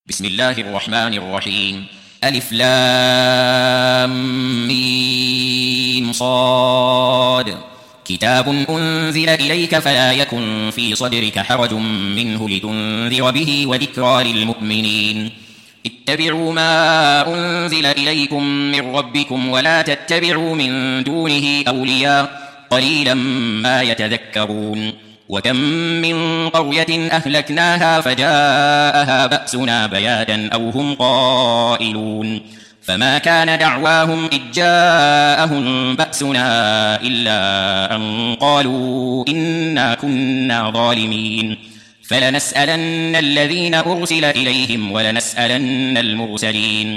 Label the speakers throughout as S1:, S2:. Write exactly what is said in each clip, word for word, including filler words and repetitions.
S1: بسم الله الرحمن الرحيم. ألف لام ميم صاد. كتاب أنزل إليك فلا يكن في صدرك حرج منه لتنذر به وذكرى للمؤمنين. اتبعوا ما أنزل إليكم من ربكم ولا تتبعوا من دونه أولياء قليلا ما يتذكرون. وكم من قرية أهلكناها فجاءها بأسنا بياتا أو هم قائلون. فما كان دعواهم إذ جاءهم بأسنا إلا أن قالوا إنا كنا ظالمين. فلنسألن الذين أرسل إليهم ولنسألن المرسلين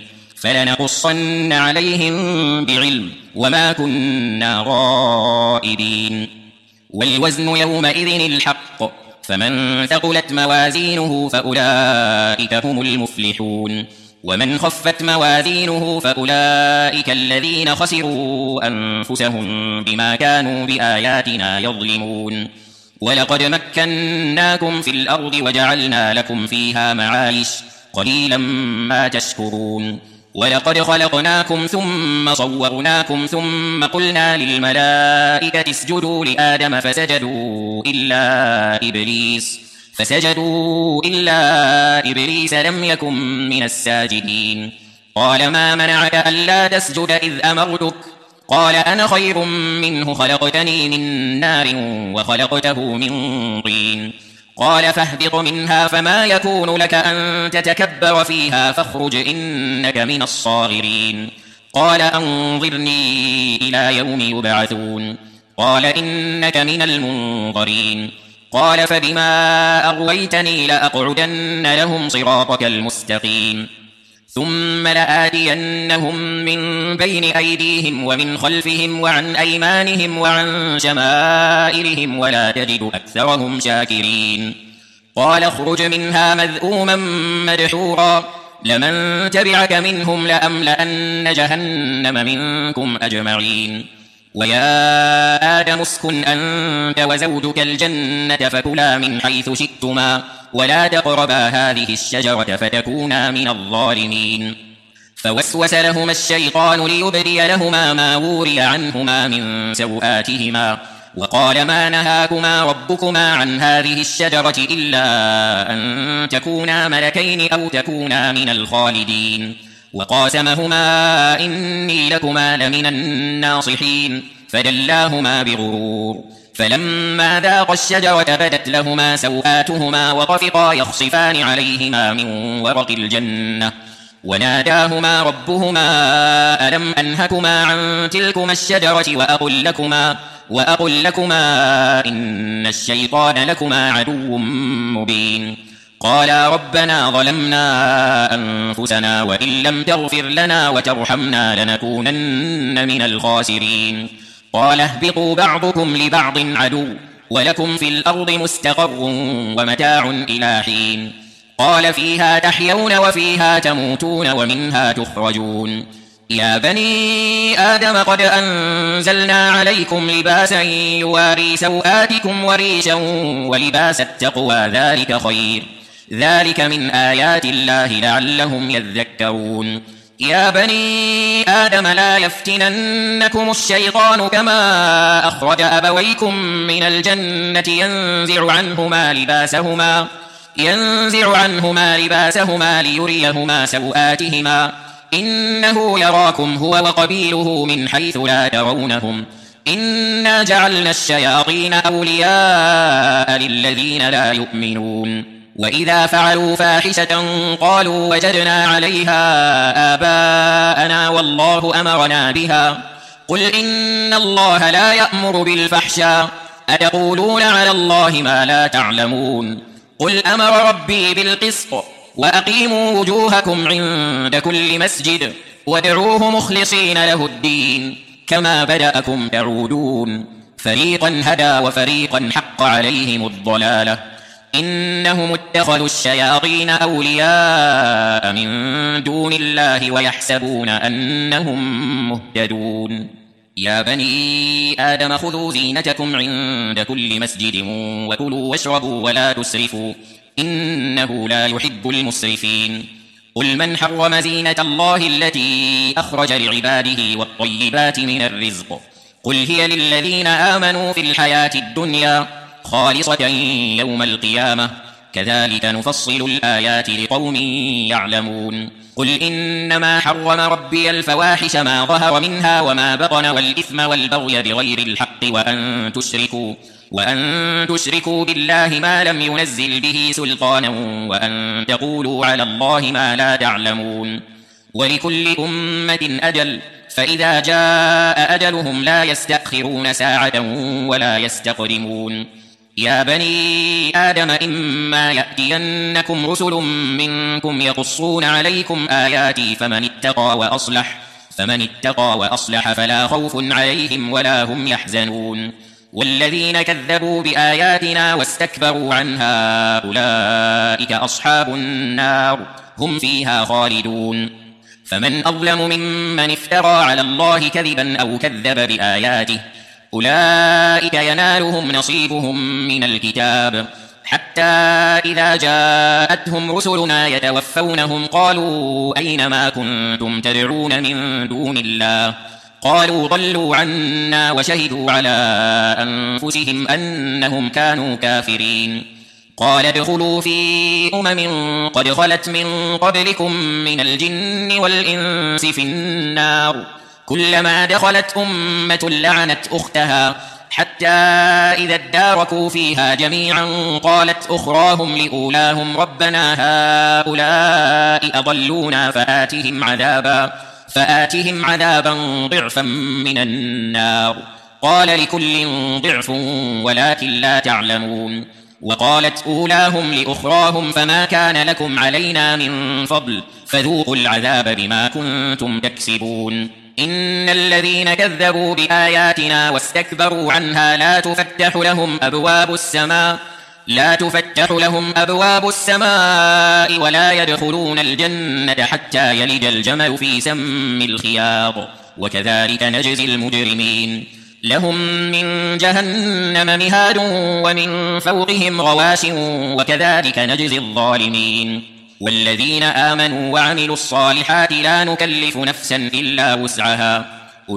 S1: فلنقصن عليهم بعلم وما كنا غائبين. والوزن يومئذ الحق فمن ثقلت موازينه فأولئك هم المفلحون. ومن خفت موازينه فأولئك الذين خسروا أنفسهم بما كانوا بآياتنا يظلمون. ولقد مكناكم في الأرض وجعلنا لكم فيها معايش قليلا ما تشكرون. ولقد خلقناكم ثم صورناكم ثم قلنا للملائكة اسجدوا لآدم فسجدوا إلا إبليس فسجدوا إلا إبليس لم يكن من الساجدين. قال ما منعك ألا تسجد إذ أمرتك؟ قال أنا خير منه خلقتني من نار وخلقته من طين. قال فاهبط منها فما يكون لك أن تتكبر فيها فاخرج إنك من الصاغرين. قال أنظرني إلى يوم يبعثون. قال إنك من المنظرين. قال فبما أغويتني لأقعدن لهم صراطك المستقيم ثم لآتينهم من بين أيديهم ومن خلفهم وعن أيمانهم وعن شمائلهم ولا تجد أكثرهم شاكرين. قال اخرج منها مذءوما مدحورا لمن تبعك منهم لأملأن جهنم منكم أجمعين. ويا آدم اسكن أنت وزوجك الجنة فكلا من حيث شئتما ولا تقربا هذه الشجرة فتكونا من الظالمين. فوسوس لهما الشيطان ليبدي لهما ما وري عنهما من سوآتهما وقال ما نهاكما ربكما عن هذه الشجرة إلا أن تكونا ملكين أو تكونا من الخالدين. وقاسمهما إني لكما لمن الناصحين فدلاهما بغرور. فلما ذاقا الشجرة بدت لهما سوآتهما وطفقا يخصفان عليهما من ورق الجنة وناداهما ربهما ألم أنهكما عن تلكما الشجرة وأقل لكما, وأقل لكما إن الشيطان لكما عدو مبين. قالا ربنا ظلمنا أنفسنا وإن لم تغفر لنا وترحمنا لنكونن من الخاسرين. قال اهبطوا بعضكم لبعض عدو ولكم في الأرض مستقر ومتاع إلى حين. قال فيها تحيون وفيها تموتون ومنها تخرجون. يا بني آدم قد أنزلنا عليكم لباسا يواري سوآتكم وريشا ولباس التقوى ذلك خير ذلك من آيات الله لعلهم يذكرون. يا بني آدم لا يفتننكم الشيطان كما أخرج أبويكم من الجنة ينزع عنهما لباسهما ينزع عنهما لباسهما ليريهما سوآتهما إنه يراكم هو وقبيله من حيث لا ترونهم إنا جعلنا الشياطين أولياء للذين لا يؤمنون. وإذا فعلوا فاحشة قالوا وجدنا عليها آباءنا والله أمرنا بها قل إن الله لا يأمر بالفحشاء أتقولون على الله ما لا تعلمون. قل أمر ربي بالقسط وأقيموا وجوهكم عند كل مسجد وادعوه مخلصين له الدين كما بدأكم تعودون. فريقا هدى وفريقا حق عليهم الضلالة إنهم اتخذوا الشياطين أولياء من دون الله ويحسبون أنهم مهتدون. يا بني آدم خذوا زينتكم عند كل مسجد وكلوا واشربوا ولا تسرفوا إنه لا يحب المسرفين. قل من حرم زينة الله التي أخرج لعباده والطيبات من الرزق قل هي للذين آمنوا في الحياة الدنيا خالصة يوم القيامة كذلك نفصل الآيات لقوم يعلمون قل إنما حرم ربي الفواحش ما ظهر منها وما بطن والإثم والبغي بغير الحق وأن تشركوا وأن تشركوا بالله ما لم ينزل به سلطانا وأن تقولوا على الله ما لا تعلمون ولكل أمة أجل فإذا جاء أجلهم لا يستأخرون ساعة ولا يستقدمون يا بني آدم إما يأتينكم رسل منكم يقصون عليكم آياتي فمن اتقى وأصلح فمن اتقى وأصلح فلا خوف عليهم ولا هم يحزنون والذين كذبوا بآياتنا واستكبروا عنها أولئك أصحاب النار هم فيها خالدون فمن أظلم ممن افترى على الله كذبا أو كذب بآياته أولئك ينالهم نصيبهم من الكتاب حتى إذا جاءتهم رسلنا يتوفونهم قالوا أين ما كنتم تدعون من دون الله قالوا ضلوا عنا وشهدوا على أنفسهم أنهم كانوا كافرين قال ادخلوا في أمم قد خلت من قبلكم من الجن والإنس في النار كلما دخلت أمة لعنت أختها حتى إذا اداركوا فيها جميعا قالت أخراهم لأولاهم ربنا هؤلاء أضلونا فآتهم عذابا فآتهم عذابا ضعفا من النار قال لكل ضعف ولكن لا تعلمون وقالت أولاهم لأخراهم فما كان لكم علينا من فضل فذوقوا العذاب بما كنتم تكسبون إن الذين كذبوا بآياتنا واستكبروا عنها لا تفتح لهم أبواب السماء لا تفتح لهم أبواب السماء ولا يدخلون الجنة حتى يلج الجمل في سم الخياط وكذلك نجزي المجرمين لهم من جهنم مهاد ومن فوقهم غواش وكذلك نجزي الظالمين والذين آمنوا وعملوا الصالحات لا نكلف نفسا إلا وسعها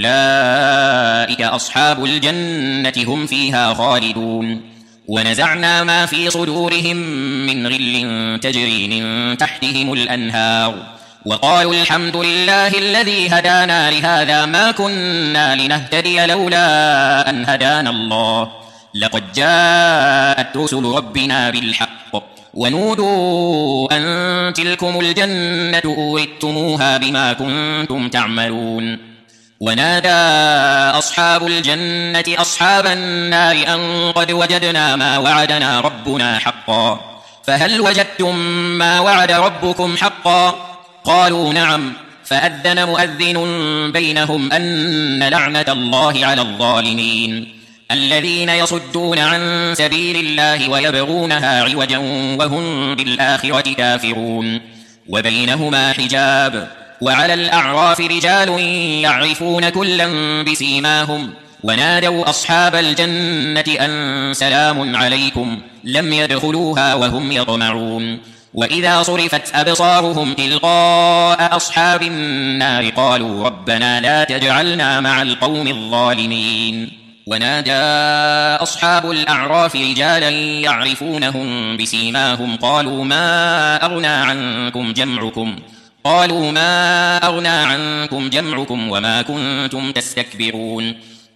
S1: أولئك أصحاب الجنة هم فيها خالدون ونزعنا ما في صدورهم من غل تجري من تحتهم الأنهار وقالوا الحمد لله الذي هدانا لهذا ما كنا لنهتدي لولا أن هدانا الله لقد جاءت رسل ربنا بالحق ونودوا أن تلكم الجنة أورثتموها بما كنتم تعملون ونادى أصحاب الجنة أصحاب النار أن قد وجدنا ما وعدنا ربنا حقا فهل وجدتم ما وعد ربكم حقا قالوا نعم فأذن مؤذن بينهم أن لعنة الله على الظالمين الذين يصدون عن سبيل الله ويبغونها عوجا وهم بالآخرة كافرون وبينهما حجاب وعلى الأعراف رجال يعرفون كلا بسيماهم ونادوا أصحاب الجنة أن سلام عليكم لم يدخلوها وهم يطمعون وإذا صرفت أبصارهم تلقاء أصحاب النار قالوا ربنا لا تجعلنا مع القوم الظالمين ونادى أصحاب الأعراف رجالا يعرفونهم بسيماهم قالوا ما أغنى عنكم جمعكم قالوا ما أغنى عنكم جمعكم وما كنتم تستكبرون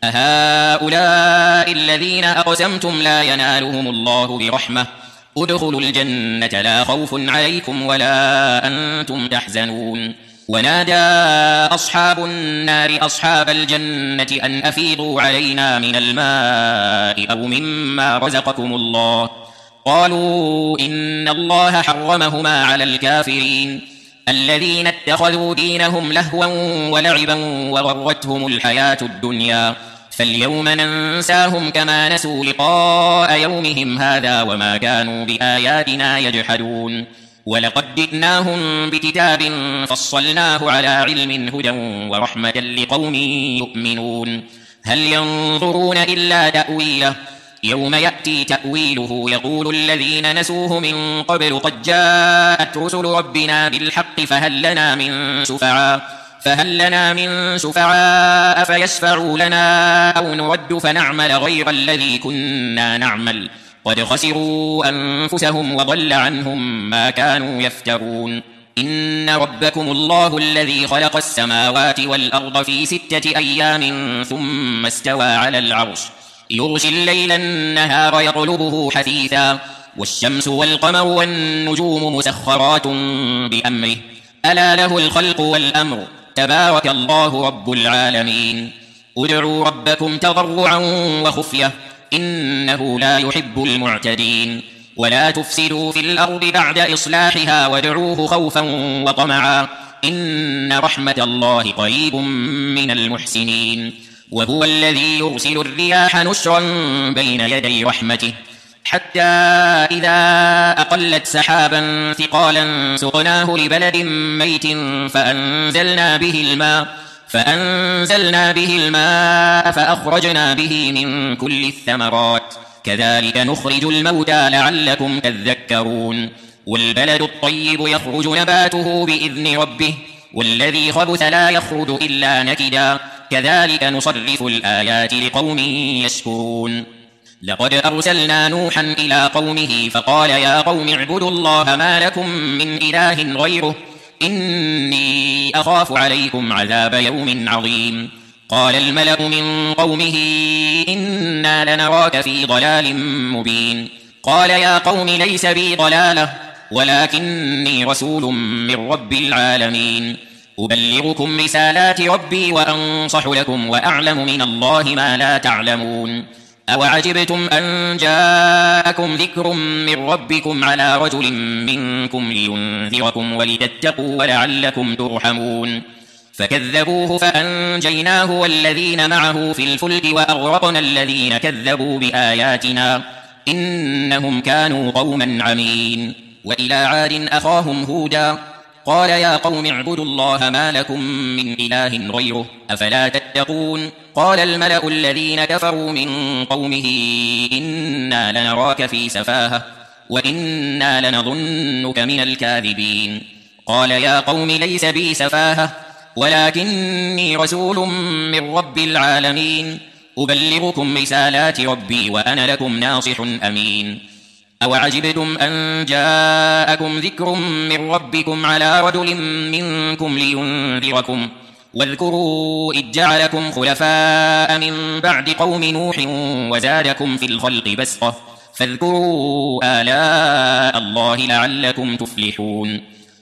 S1: أهؤلاء الذين أقسمتم لا ينالهم الله برحمة ادخلوا الجنة لا خوف عليكم ولا أنتم تحزنون ونادى أصحاب النار أصحاب الجنة أن أفيضوا علينا من الماء أو مما رزقكم الله قالوا إن الله حرمهما على الكافرين الذين اتخذوا دينهم لهوا ولعبا وغرتهم الحياة الدنيا فاليوم ننساهم كما نسوا لقاء يومهم هذا وما كانوا بآياتنا يجحدون ولقد جئناهم بكتاب فصلناه على علم هدى ورحمة لقوم يؤمنون هل ينظرون إلا تأويله يوم يأتي تأويله يقول الذين نسوه من قبل قد جاءت رسل ربنا بالحق فهل لنا من شفعاء فهل لنا من شفعاء فيشفعوا لنا أو نرد فنعمل غير الذي كنا نعمل قد خسروا أنفسهم وضل عنهم ما كانوا يفترون إن ربكم الله الذي خلق السماوات والأرض في ستة أيام ثم استوى على العرش يغشي الليل النهار يطلبه حثيثا والشمس والقمر والنجوم مسخرات بأمره ألا له الخلق والأمر تبارك الله رب العالمين ادعوا ربكم تضرعا وخفية إنه لا يحب المعتدين ولا تفسدوا في الأرض بعد إصلاحها وادعوه خوفا وطمعا إن رحمة الله قريب من المحسنين وهو الذي يرسل الرياح نشرا بين يدي رحمته حتى إذا أقلت سحابا ثقالا سقناه لبلد ميت فأنزلنا به الماء فأنزلنا به الماء فأخرجنا به من كل الثمرات كذلك نخرج الموتى لعلكم تذكرون والبلد الطيب يخرج نباته بإذن ربه والذي خبث لا يخرج إلا نكدا كذلك نصرف الآيات لقوم يشكرون لقد أرسلنا نوحا إلى قومه فقال يا قوم اعبدوا الله ما لكم من إله غيره إني أخاف عليكم عذاب يوم عظيم قال الملأ من قومه إنا لنراك في ضلال مبين قال يا قوم ليس بي ضلالة ولكني رسول من رب العالمين أبلغكم رسالات ربي وأنصح لكم وأعلم من الله ما لا تعلمون أوعجبتم أن جاءكم ذكر من ربكم على رجل منكم لينذركم ولتتقوا ولعلكم ترحمون فكذبوه فأنجيناه والذين معه في الفلك وأغرقنا الذين كذبوا بآياتنا إنهم كانوا قوما عمين وإلى عاد أخاهم هودا قال يا قوم اعبدوا الله ما لكم من إله غيره أفلا تتقون قال الملأ الذين كفروا من قومه إنا لنراك في سفاهة وإنا لنظنك من الكاذبين قال يا قوم ليس بي سفاهة ولكني رسول من رب العالمين أبلغكم رسالات ربي وأنا لكم ناصح أمين أوعجبتم أن جاءكم ذكر من ربكم على رجل منكم لينذركم واذكروا إذ جعلكم خلفاء من بعد قوم نوح وزادكم في الخلق بسطة فاذكروا آلاء الله لعلكم تفلحون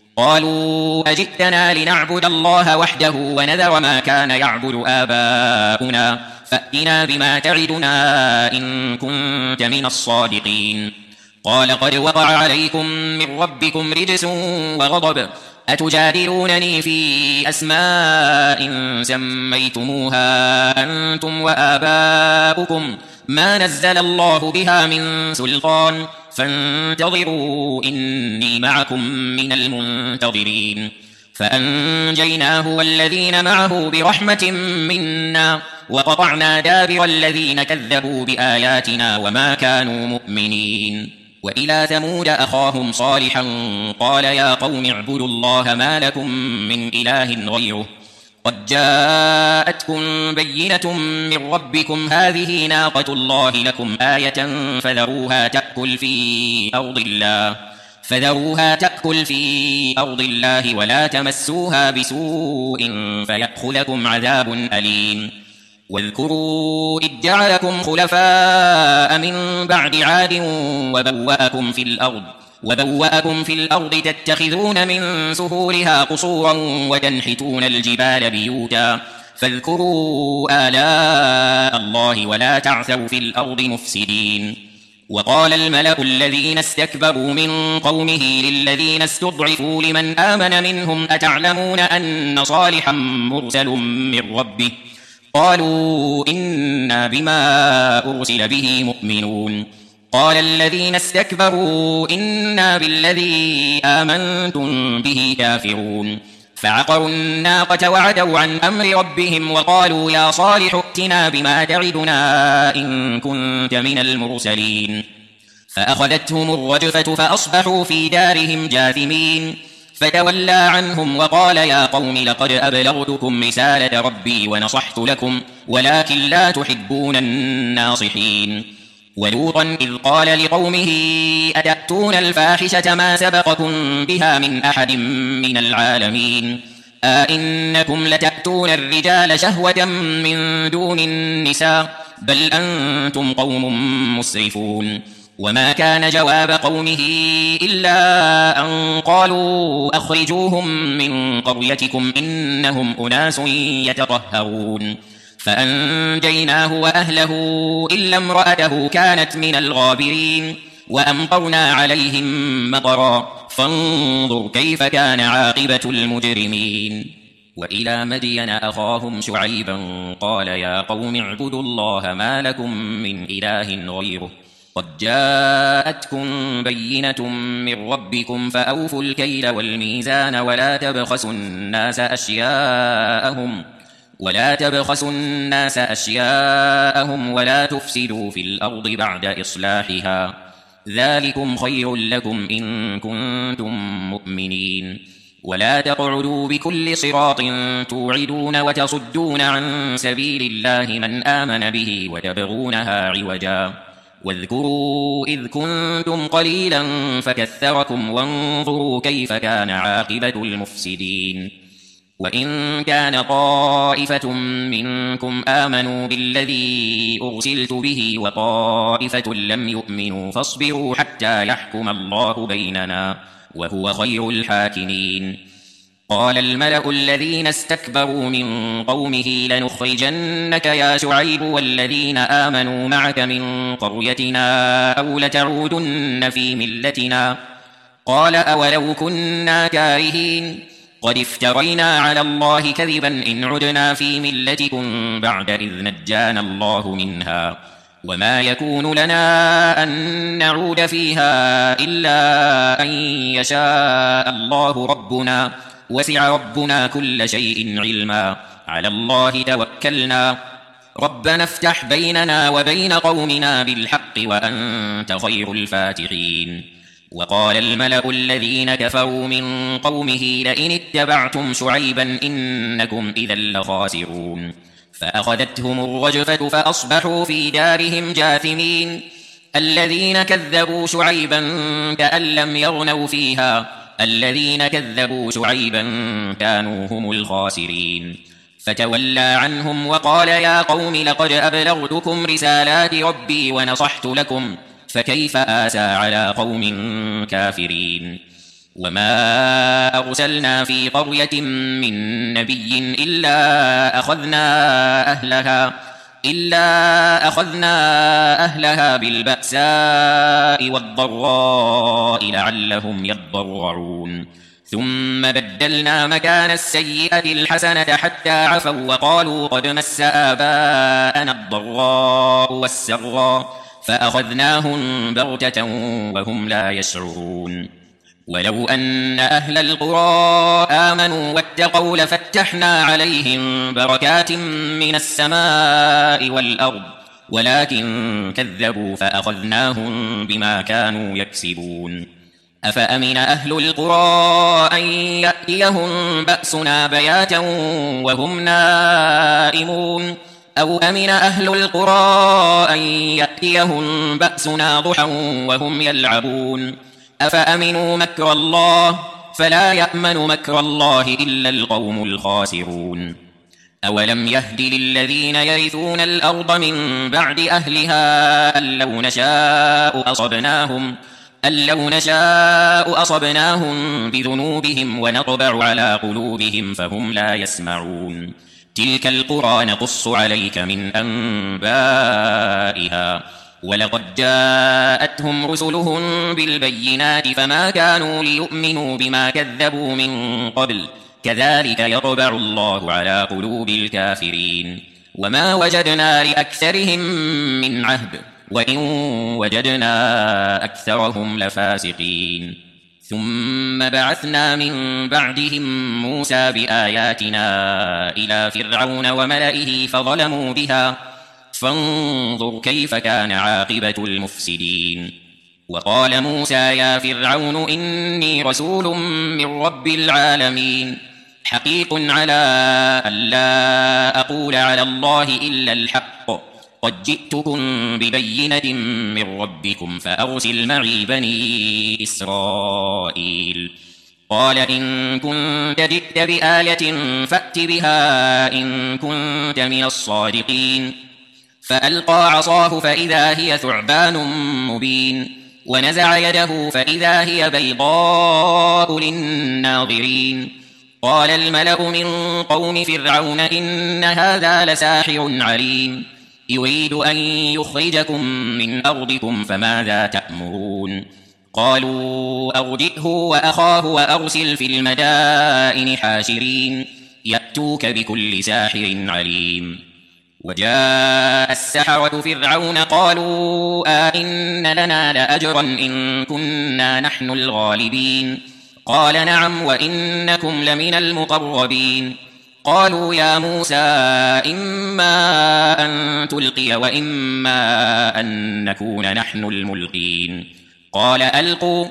S1: قالوا أجئتنا لنعبد الله وحده ونذر ما كان يعبد آباؤنا فأتنا بما تعدنا إن كنت من الصادقين قال قد وقع عليكم من ربكم رجس وغضب أتجادلونني في أسماء سميتموها أنتم وآباؤكم ما نزل الله بها من سلطان فانتظروا إني معكم من المنتظرين فأنجيناه والذين معه برحمة منا وقطعنا دابر الذين كذبوا بآياتنا وما كانوا مؤمنين وإلى ثمود أخاهم صالحا قال يا قوم اعبدوا الله ما لكم من إله غيره قد جاءتكم بينة من ربكم هذه ناقة الله لكم آية فذروها تأكل في أرض الله فذروها تأكل في أرض الله ولا تمسوها بسوء فيأخذكم عذاب أليم واذكروا إذ جعلكم خلفاء من بعد عاد وبوأكم في الأرض وبوأكم في الأرض تتخذون من سهولها قصورا وتنحتون الجبال بيوتا فاذكروا آلاء الله ولا تعثوا في الأرض مفسدين وقال الملأ الذين استكبروا من قومه للذين استضعفوا لمن آمن منهم أتعلمون أن صالحا مرسل من ربه قالوا إنا بما أرسل به مؤمنون قال الذين استكبروا إنا بالذي آمنتم به كافرون فعقروا الناقة وعتوا عن أمر ربهم وقالوا يا صالح ائتنا بما تعدنا إن كنت من المرسلين فأخذتهم الرجفة فأصبحوا في دارهم جاثمين فتولى عنهم وقال يا قوم لقد أبلغتكم رسالة ربي ونصحت لكم ولكن لا تحبون الناصحين ولوطا إذ قال لقومه أتأتون الفاحشة ما سبقكم بها من أحد من العالمين أئنكم لتأتون الرجال شهوة من دون النساء بل أنتم قوم مسرفون وما كان جواب قومه إلا أن قالوا أخرجوهم من قريتكم إنهم أناس يتطهرون فأنجيناه وأهله إلا امرأته كانت من الغابرين وأمطرنا عليهم مطرا فانظر كيف كان عاقبة المجرمين وإلى مدين أخاهم شعيبا قال يا قوم اعبدوا الله ما لكم من إله غيره قد جاءتكم بينة من ربكم فأوفوا الكيل والميزان ولا تبخسوا الناس أشياءهم ولا تبخسوا الناس أشياءهم ولا تفسدوا في الأرض بعد إصلاحها ذلكم خير لكم إن كنتم مؤمنين ولا تقعدوا بكل صراط توعدون وتصدون عن سبيل الله من آمن به وتبغونها عوجا واذكروا إذ كنتم قليلا فكثركم وانظروا كيف كان عاقبة المفسدين وإن كان طائفة منكم آمنوا بالذي أرسلت به وطائفة لم يؤمنوا فاصبروا حتى يحكم الله بيننا وهو خير الحاكمين قال الملأ الذين استكبروا من قومه لنخرجنك يا شعيب والذين آمنوا معك من قريتنا أو لتعودن في ملتنا قال أولو كنا كارهين قد افترينا على الله كذبا إن عدنا في ملتكم بعد إذ نجانا الله منها وما يكون لنا أن نعود فيها إلا أن يشاء الله ربنا وسع ربنا كل شيء علما على الله توكلنا ربنا افتح بيننا وبين قومنا بالحق وأنت خير الفاتحين وقال الملأ الذين كفروا من قومه لئن اتبعتم شعيبا إنكم إذا لخاسرون فأخذتهم الرجفة فأصبحوا في دارهم جاثمين الذين كذبوا شعيبا كأن لم يغنوا فيها الذين كذبوا شعيبا كانوا هم الخاسرين فتولى عنهم وقال يا قوم لقد أبلغتكم رسالات ربي ونصحت لكم فكيف آسى على قوم كافرين وما أرسلنا في قرية من نبي إلا أخذنا أهلها إلا أخذنا أهلها بالبأساء والضراء لعلهم يضرعون ثم بدلنا مكان السيئة الحسنة حتى عفوا وقالوا قد مس آباءنا الضراء والسراء فأخذناهم بغتة وهم لا يشعرون ولو أن أهل القرى آمنوا واتقوا لفتحنا عليهم بركات من السماء والأرض ولكن كذبوا فأخذناهم بما كانوا يكسبون أفأمن أهل القرى أن يأتيهم بأسنا بياتا وهم نائمون أو أمن أهل القرى أن يأتيهم بأسنا ضحى وهم يلعبون أفأمنوا مكر الله فلا يأمن مكر الله إلا القوم الخاسرون أولم يهد للذين يرثون الأرض من بعد أهلها أن لو نشاء أصبناهم أن لو نشاء أصبناهم بذنوبهم ونطبع على قلوبهم فهم لا يسمعون تلك القرى نقص عليك من أنبائها ولقد جاءتهم رسلهم بالبينات فما كانوا ليؤمنوا بما كذبوا من قبل كذلك يطبع الله على قلوب الكافرين وما وجدنا لأكثرهم من عهد وإن وجدنا أكثرهم لفاسقين ثم بعثنا من بعدهم موسى بآياتنا إلى فرعون وملئه فظلموا بها فانظر كيف كان عاقبة المفسدين. وقال موسى يا فرعون إني رسول من رب العالمين حقيق على ألا أقول على الله إلا الحق قد جئتكم ببينة من ربكم فأرسل معي بني إسرائيل. قال إن كنت جئت بآية فأت بها إن كنت من الصادقين. فألقى عصاه فإذا هي ثعبان مبين ونزع يده فإذا هي بيضاء للناظرين. قال الملأ من قوم فرعون إن هذا لساحر عليم يريد أن يخرجكم من أرضكم فماذا تأمرون. قالوا أرجئه وأخاه وأرسل في المدائن حاشرين يأتوك بكل ساحر عليم. وجاء السحرة فرعون قالوا آئن لنا لأجرا إن كنا نحن الغالبين. قال نعم وإنكم لمن المقربين. قالوا يا موسى إما أن تلقي وإما أن نكون نحن الملقين. قال ألقوا.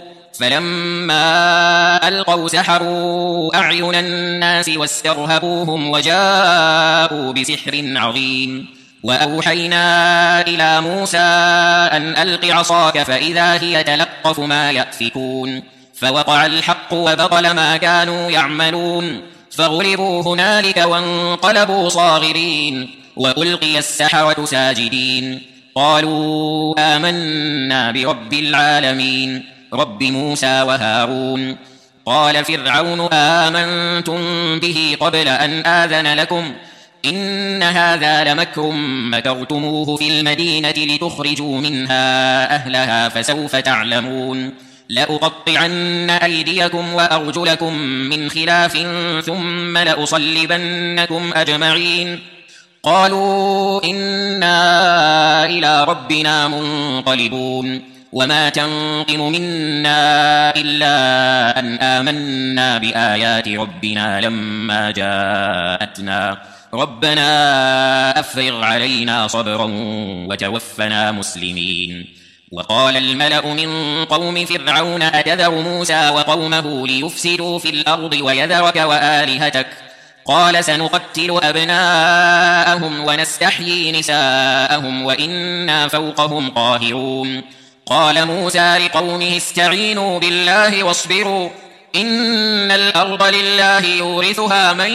S1: فلما ألقوا سحروا أعين الناس واسترهبوهم وجاءوا بسحر عظيم. وأوحينا إلى موسى أن ألق عصاك فإذا هي تلقف ما يأفكون. فوقع الحق وبطل ما كانوا يعملون فغلبوا هنالك وانقلبوا صاغرين وألقي السحرة ساجدين. قالوا آمنا برب العالمين رب موسى وهارون. قال فرعون آمنتم به قبل أن آذن لكم إن هذا لمكر مكرتموه في المدينة لتخرجوا منها أهلها فسوف تعلمون. لأقطعن أيديكم وأرجلكم من خلاف ثم لأصلبنكم أجمعين. قالوا إنا إلى ربنا منقلبون وما تنقم منا إلا أن آمنا بآيات ربنا لما جاءتنا ربنا أفرغ علينا صبرا وتوفنا مسلمين. وقال الملأ من قوم فرعون أتذر موسى وقومه ليفسدوا في الأرض ويذرك وآلهتك قال سنقتل أبناءهم ونستحيي نساءهم وإنا فوقهم قاهرون. قال موسى لقومه استعينوا بالله واصبروا إن الأرض لله يورثها من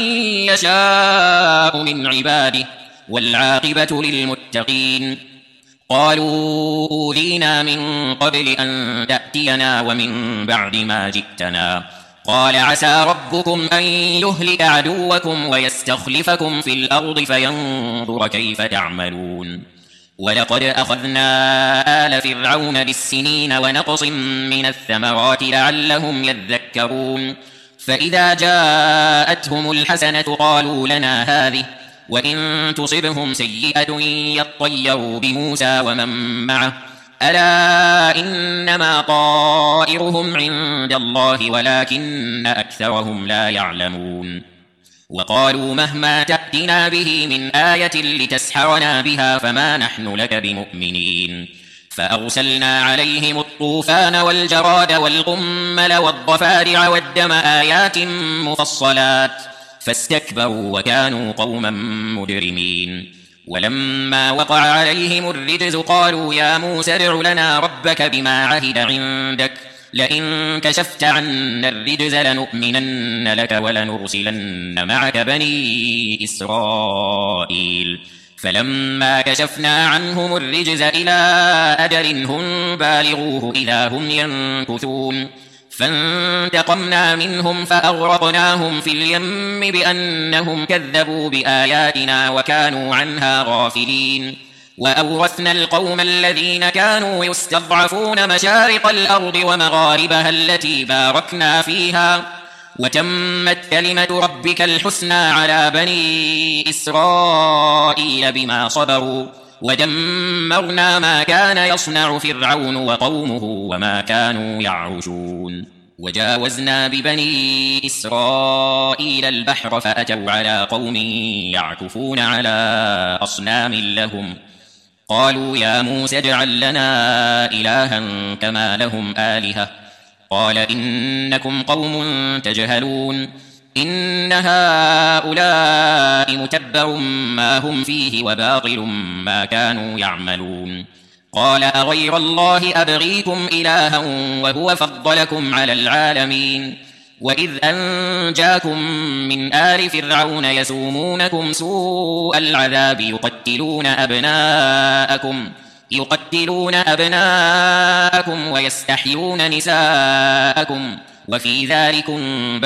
S1: يشاء من عباده والعاقبة للمتقين. قالوا أوذينا من قبل أن تأتينا ومن بعد ما جئتنا. قال عسى ربكم أن يهلك عدوكم ويستخلفكم في الأرض فينظر كيف تعملون. ولقد أخذنا آل فرعون بالسنين ونقص من الثمرات لعلهم يذكرون. فإذا جاءتهم الحسنة قالوا لنا هذه وإن تصبهم سيئة يطيروا بموسى ومن معه ألا إنما طائرهم عند الله ولكن أكثرهم لا يعلمون. وقالوا مهما تأتنا به من آية لتسحرنا بها فما نحن لك بمؤمنين. فأرسلنا عليهم الطوفان والجراد والقمل والضفادع والدم آيات مفصلات فاستكبروا وكانوا قوما مجرمين. ولما وقع عليهم الرجز قالوا يا موسى ادع لنا ربك بما عهد عندك لئن كشفت عنا الرجز لنؤمنن لك ولنرسلن معك بني إسرائيل. فلما كشفنا عنهم الرجز إلى أجل هم بالغوه إذا هم ينكثون فانتقمنا منهم فأغرقناهم في اليم بأنهم كذبوا بآياتنا وكانوا عنها غافلين. وأورثنا القوم الذين كانوا يستضعفون مشارق الأرض ومغاربها التي باركنا فيها وتمت كلمة ربك الحسنى على بني إسرائيل بما صبروا ودمرنا ما كان يصنع فرعون وقومه وما كانوا يعرشون. وجاوزنا ببني إسرائيل البحر فأتوا على قوم يعكفون على أصنام لهم قالوا يا موسى اجعل لنا إلها كما لهم آلهة قال إنكم قوم تجهلون إن هؤلاء متبر ما هم فيه وباطل ما كانوا يعملون قال أغير الله أبغيكم إلها وهو فضلكم على العالمين وإذ أنجاكم من آل فرعون يسومونكم سوء العذاب يقتلون أبناءكم يقتلون أبناءكم ويستحيون نساءكم وفي ذلكم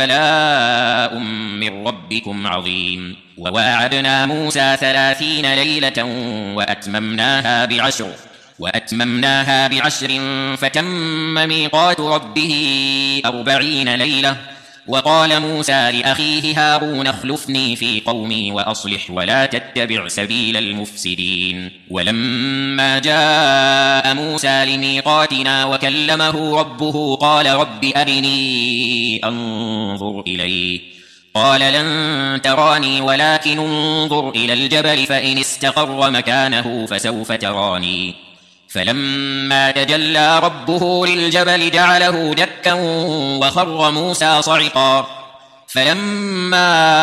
S1: بلاء من ربكم عظيم وواعدنا موسى ثلاثين ليلة وأتممناها بعشر وأتممناها بعشر فتم ميقات ربه أربعين ليلة وقال موسى لأخيه هارون اخلفني في قومي وأصلح ولا تتبع سبيل المفسدين ولما جاء موسى لميقاتنا وكلمه ربه قال رب أرني أنظر إليه قال لن تراني ولكن انظر إلى الجبل فإن استقر مكانه فسوف تراني فلما تجلى ربه للجبل جعله دكا وخر موسى صعقا فلما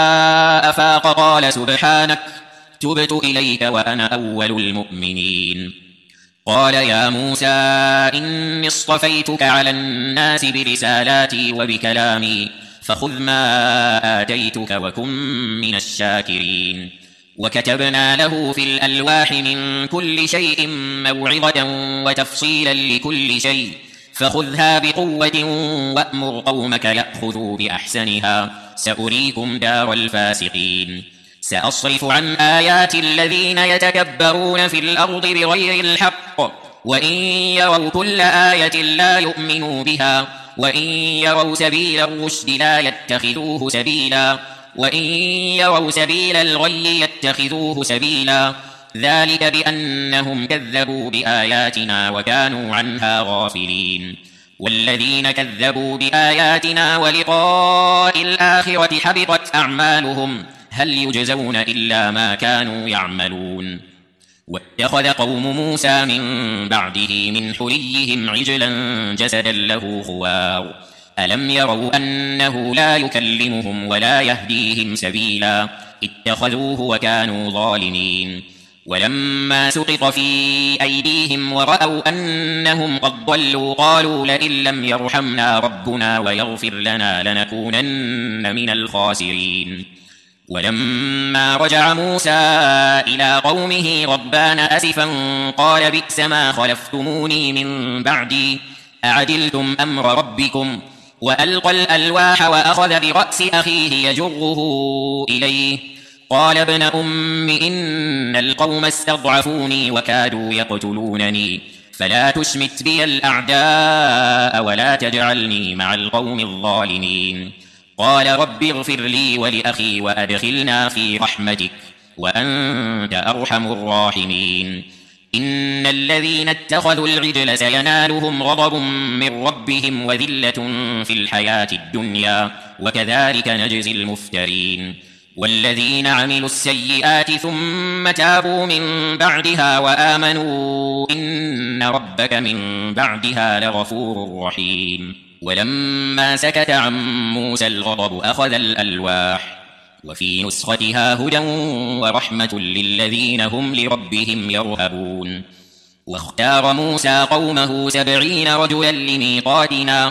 S1: أفاق قال سبحانك تبت إليك وأنا أول المؤمنين قال يا موسى إني اصطفيتك على الناس برسالاتي وبكلامي فخذ ما آتيتك وكن من الشاكرين وكتبنا له في الألواح من كل شيء موعظة وتفصيلا لكل شيء فخذها بقوة وأمر قومك يأخذوا بأحسنها سأريكم دار الفاسقين سأصرف عن آيات الذين يتكبرون في الأرض بغير الحق وإن يروا كل آية لا يؤمنوا بها وإن يروا سبيل الرشد لا يتخذوه سبيلا وإن يروا سبيل الغي يتخذوه سبيلا ذلك بأنهم كذبوا بآياتنا وكانوا عنها غافلين والذين كذبوا بآياتنا ولقاء الآخرة حبطت أعمالهم هل يجزون إلا ما كانوا يعملون واتخذ قوم موسى من بعده من حليهم عجلا جسدا له خوار ألم يروا أنه لا يكلمهم ولا يهديهم سبيلا اتخذوه وكانوا ظالمين ولما سقط في أيديهم ورأوا أنهم قد ضلوا قالوا لئن لم يرحمنا ربنا ويغفر لنا لنكونن من الخاسرين ولما رجع موسى إلى قومه غضبان أسفا قال بئس ما خلفتموني من بعدي أعدلتم أمر ربكم وألقى الألواح وأخذ برأس أخيه يجره إليه قال ابن أم إن القوم استضعفوني وكادوا يقتلونني فلا تشمت بي الأعداء ولا تجعلني مع القوم الظالمين قال رب اغفر لي ولأخي وأدخلنا في رحمتك وأنت أرحم الراحمين إن الذين اتخذوا العجل سينالهم غضب من ربهم وذلة في الحياة الدنيا وكذلك نجزي المفترين والذين عملوا السيئات ثم تابوا من بعدها وآمنوا إن ربك من بعدها لغفور رحيم ولما سكت عن موسى الغضب أخذ الألواح وفي نسختها هدى ورحمة للذين هم لربهم يرهبون واختار موسى قومه سبعين رجلا لميقاتنا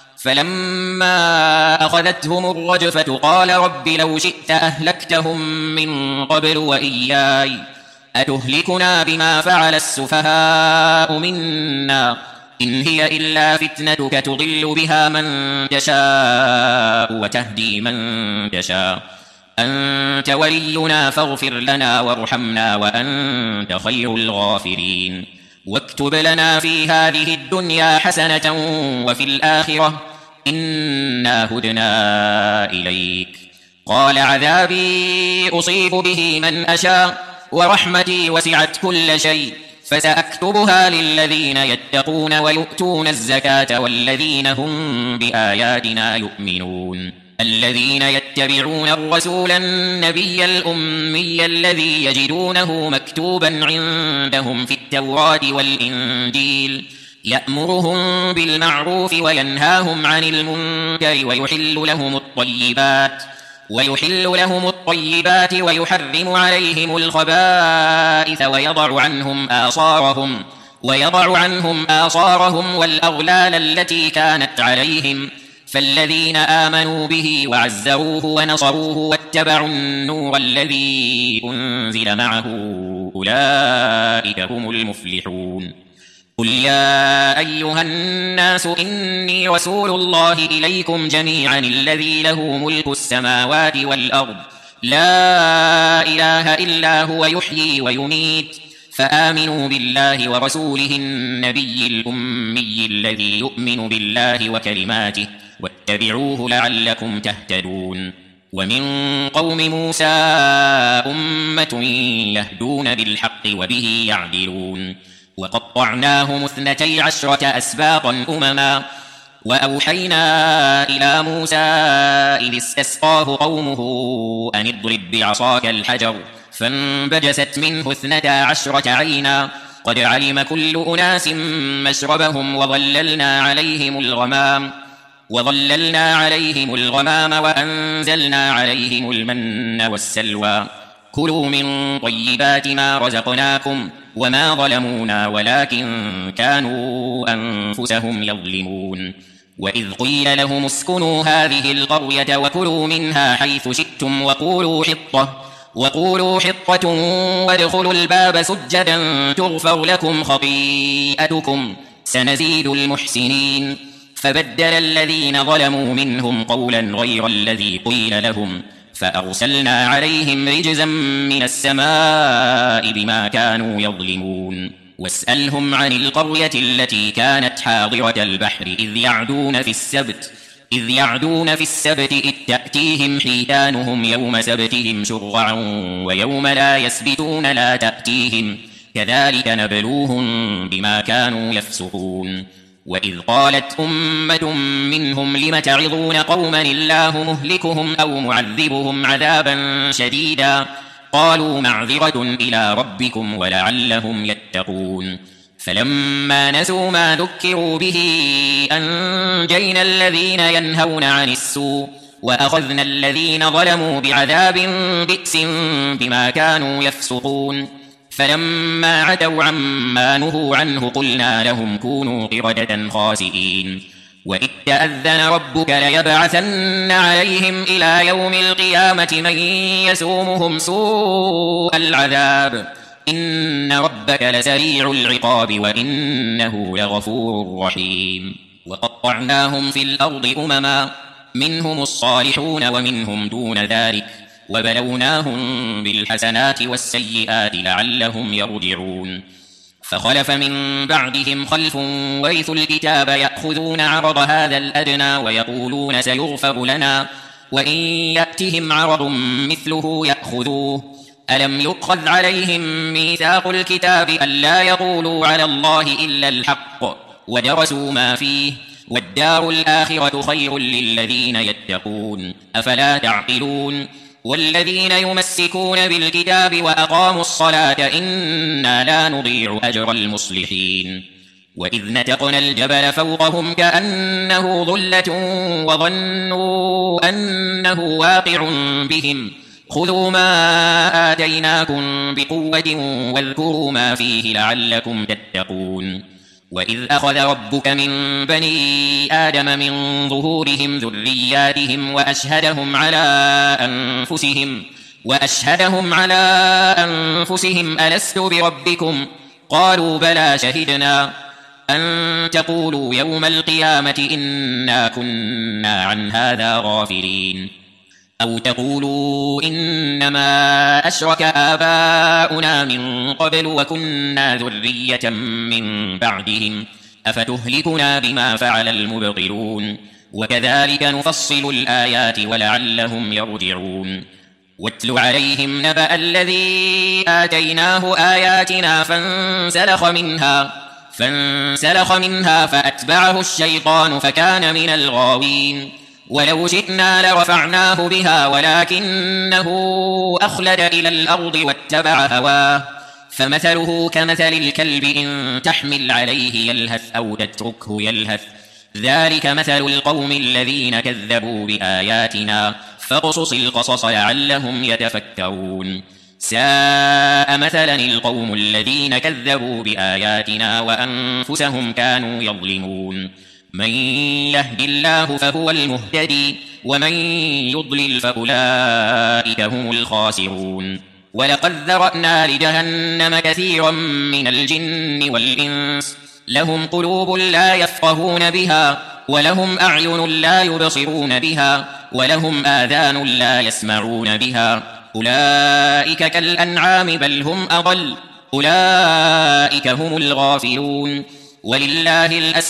S1: فلما أخذتهم الرجفة قال رب لو شئت أهلكتهم من قبل وإياي أتهلكنا بما فعل السفهاء منا إن هي إلا فتنتك تضل بها من تشاء وتهدي من تشاء أنت ولينا فاغفر لنا وارحمنا وأنت خير الغافرين واكتب لنا في هذه الدنيا حسنة وفي الآخرة إنا هدنا إليك قال عذابي أصيب به من أشاء ورحمتي وسعت كل شيء فسأكتبها للذين يتقون ويؤتون الزكاة والذين هم بآياتنا يؤمنون الذين يتبعون الرسول النبي الأمي الذي يجدونه مكتوبا عندهم في التوراة والإنجيل يأمرهم بالمعروف وينهاهم عن المنكر ويحل لهم الطيبات ويحل لهم الطيبات ويحرم عليهم الخبائث ويضع عنهم آثارهم ويضع عنهم آثارهم والأغلال التي كانت عليهم فالذين آمنوا به وعزروه ونصروه واتبعوا النور الذي أنزل معه أولئك هم المفلحون قل يا أيها الناس إني رسول الله إليكم جميعا الذي له ملك السماوات والأرض لا إله إلا هو يحيي ويميت فآمنوا بالله ورسوله النبي الأمي الذي يؤمن بالله وكلماته واتبعوه لعلكم تهتدون ومن قوم موسى أمة يهدون بالحق وبه يعدلون وقطعناهم اثنتي عشرة أسباطا أمما وأوحينا إلى موسى إذ استسقاه قومه أن اضرب بعصاك الحجر فانبجست منه اثنتا عشرة عينا قد علم كل أناس مشربهم وظللنا عليهم الغمام وظللنا عليهم الغمام وأنزلنا عليهم المن والسلوى كلوا من طيبات ما رزقناكم وما ظلمونا ولكن كانوا أنفسهم يظلمون وإذ قيل لهم اسكنوا هذه القرية وكلوا منها حيث شئتم وقولوا حطة وقولوا حطة وادخلوا الباب سجدا تغفر لكم خطيئتكم سنزيد المحسنين فبدل الذين ظلموا منهم قولا غير الذي قيل لهم فأرسلنا عليهم رجزا من السماء بما كانوا يظلمون واسألهم عن القرية التي كانت حاضرة البحر إذ يعدون في السبت إذ يعدون في السبت إذ تأتيهم حيتانهم يوم سبتهم شرعا ويوم لا يسبتون لا تأتيهم كذلك نبلوهم بما كانوا يفسقون وإذ قالت أمة منهم لم تعظون قوما الله مهلكهم أو معذبهم عذابا شديدا قالوا معذرة إلى ربكم ولعلهم يتقون فلما نسوا ما ذكروا به أنجينا الذين ينهون عن السوء وأخذنا الذين ظلموا بعذاب بئس بما كانوا يفسقون فلما عتوا عما نهوا عنه قلنا لهم كونوا قردة خاسئين وإذ تأذن ربك ليبعثن عليهم إلى يوم القيامة من يسومهم سوء العذاب إن ربك لسريع العقاب وإنه لغفور رحيم وقطعناهم في الأرض أمما منهم الصالحون ومنهم دون ذلك وبلوناهم بالحسنات والسيئات لعلهم يرجعون فخلف من بعدهم خلف ورثوا الكتاب يأخذون عرض هذا الأدنى ويقولون سيغفر لنا وإن يأتهم عرض مثله يأخذوه ألم يؤخذ عليهم ميثاق الكتاب ألا يقولوا على الله إلا الحق ودرسوا ما فيه والدار الآخرة خير للذين يتقون أفلا تعقلون والذين يمسكون بالكتاب وأقاموا الصلاة إنا لا نضيع أجر المصلحين وإذ نتقنا الجبل فوقهم كأنه ظلة وظنوا أنه واقع بهم خذوا ما آتيناكم بقوة واذكروا ما فيه لعلكم تتقون وإذ أخذ ربك من بني آدم من ظهورهم ذرياتهم وأشهدهم على أنفسهم وأشهدهم على أنفسهم ألست بربكم قالوا بلى شهدنا أن تقولوا يوم القيامة إنا كنا عن هذا غافلين أو تقولوا إنما أشرك آباؤنا من قبل وكنا ذرية من بعدهم أفتهلكنا بما فعل المبطلون وكذلك نفصل الآيات ولعلهم يرجعون واتل عليهم نبأ الذي آتيناه آياتنا فانسلخ منها فانسلخ منها فأتبعه الشيطان فكان من الغاوين ولو شئنا لرفعناه بها ولكنه أخلد إلى الأرض واتبع هواه فمثله كمثل الكلب إن تحمل عليه يلهث أو تتركه يلهث ذلك مثل القوم الذين كذبوا بآياتنا فاقصص القصص لعلهم يتفكرون ساء مثلا القوم الذين كذبوا بآياتنا وأنفسهم كانوا يظلمون من يهد الله فهو المهتدي ومن يضلل فأولئك هم الخاسرون ولقد ذرأنا لجهنم كثيرا من الجن والإنس لهم قلوب لا يفقهون بها ولهم أعين لا يبصرون بها ولهم آذان لا يسمعون بها أولئك كالأنعام بل هم أضل أولئك هم الغافلون ولله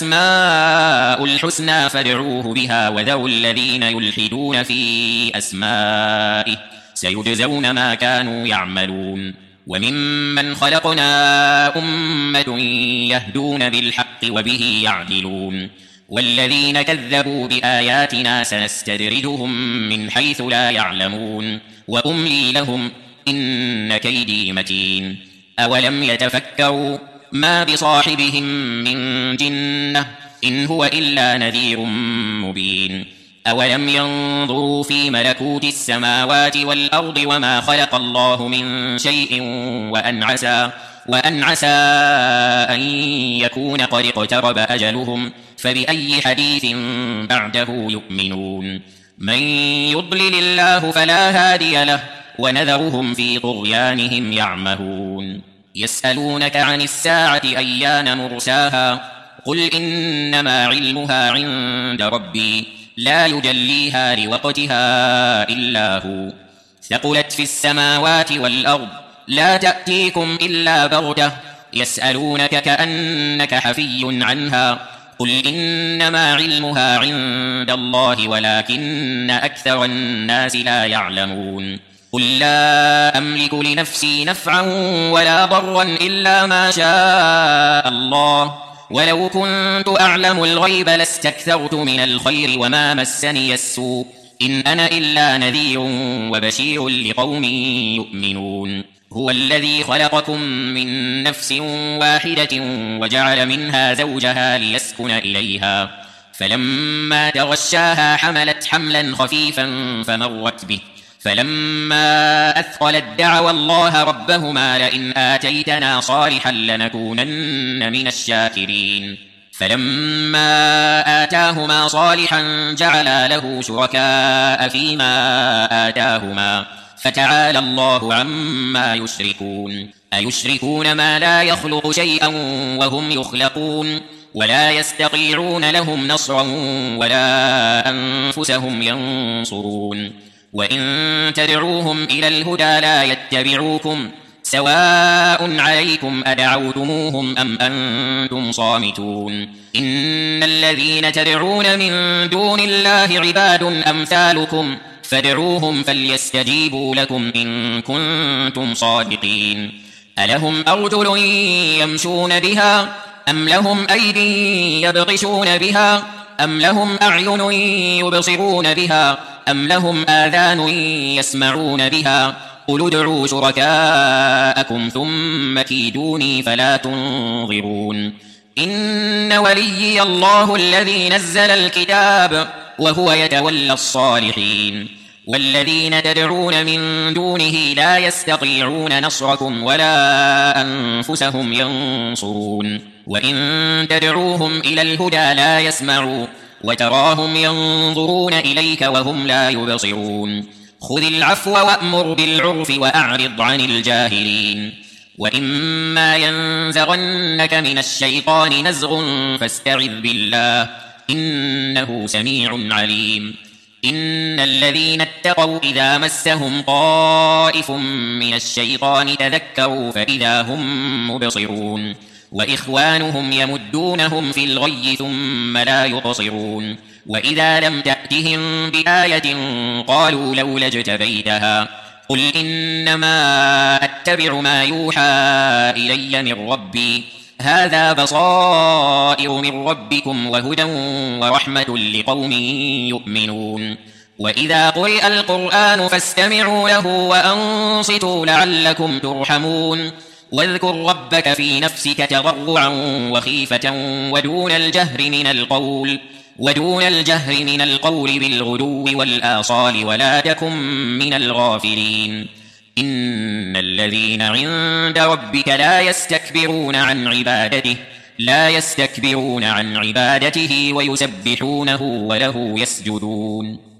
S1: الأسماء الحسنى فادعوه بها وذروا الذين يلحدون في أسمائه سيجزون ما كانوا يعملون وممن خلقنا أمة يهدون بالحق وبه يعدلون والذين كذبوا بآياتنا سنستدرجهم من حيث لا يعلمون وأملي لهم إن كيدي متين أولم يتفكروا ما بصاحبهم من جنة إن هو إلا نذير مبين أولم ينظروا في ملكوت السماوات والأرض وما خلق الله من شيء وأن عسى, وأن عسى أن يكون قد اقترب أجلهم فبأي حديث بعده يؤمنون من يضلل الله فلا هادي له ونذرهم في طغيانهم يعمهون يسألونك عن الساعة أيان مرساها قل إنما علمها عند ربي لا يجليها لوقتها إلا هو ثقلت في السماوات والأرض لا تأتيكم إلا بغتة يسألونك كأنك حفي عنها قل إنما علمها عند الله ولكن أكثر الناس لا يعلمون قل لا أملك لنفسي نفعا ولا ضرا إلا ما شاء الله ولو كنت أعلم الغيب لاستكثرت من الخير وما مسني السوء إن أنا إلا نذير وبشير لقوم يؤمنون هو الذي خلقكم من نفس واحدة وجعل منها زوجها ليسكن إليها فلما تغشاها حملت حملا خفيفا فمرت به فلما أثقلت دعوا الله ربهما لئن آتيتنا صالحا لنكونن من الشاكرين فلما آتاهما صالحا جعلا له شركاء فيما آتاهما فتعالى الله عما يشركون أيشركون ما لا يخلق شيئا وهم يخلقون ولا يستطيعون لهم نصرا ولا أنفسهم ينصرون وإن تدعوهم إلى الهدى لا يتبعوكم سواء عليكم أدعوتموهم أم أنتم صامتون إن الذين تدعون من دون الله عباد أمثالكم فادعوهم فليستجيبوا لكم إن كنتم صادقين ألهم أرجل يمشون بها أم لهم أيدي يبطشون بها أم لهم أعين يبصرون بها أم لهم آذان يسمعون بها قل ادعوا شركاءكم ثم كيدوني فلا تنظرون إن وليي الله الذي نزل الكتاب وهو يتولى الصالحين والذين تدعون من دونه لا يستطيعون نصركم ولا أنفسهم ينصرون وإن تدعوهم إلى الهدى لا يسمعوا وتراهم ينظرون إليك وهم لا يبصرون خذ العفو وأمر بالعرف وأعرض عن الجاهلين وإما ينزغنك من الشيطان نزغ فاستعذ بالله إنه سميع عليم إن الذين اتقوا إذا مسهم طائف من الشيطان تذكروا فإذا هم مبصرون وإخوانهم يمدونهم في الغي ثم لا يقصرون وإذا لم تأتهم بآية قالوا لولا اجتبيتها قل إنما أتبع ما يوحى إلي من ربي هذا بصائر من ربكم وهدى ورحمة لقوم يؤمنون وإذا قرئ القرآن فاستمعوا له وأنصتوا لعلكم ترحمون واذكر ربك في نفسك تضرعا وخيفة ودون الجهر من القول ودون الجهر من القول بالغدو والآصال ولا تكن من الغافلين إن الذين عند ربك لا يستكبرون عن عبادته لا يستكبرون عن عبادته ويسبحونه وله يسجدون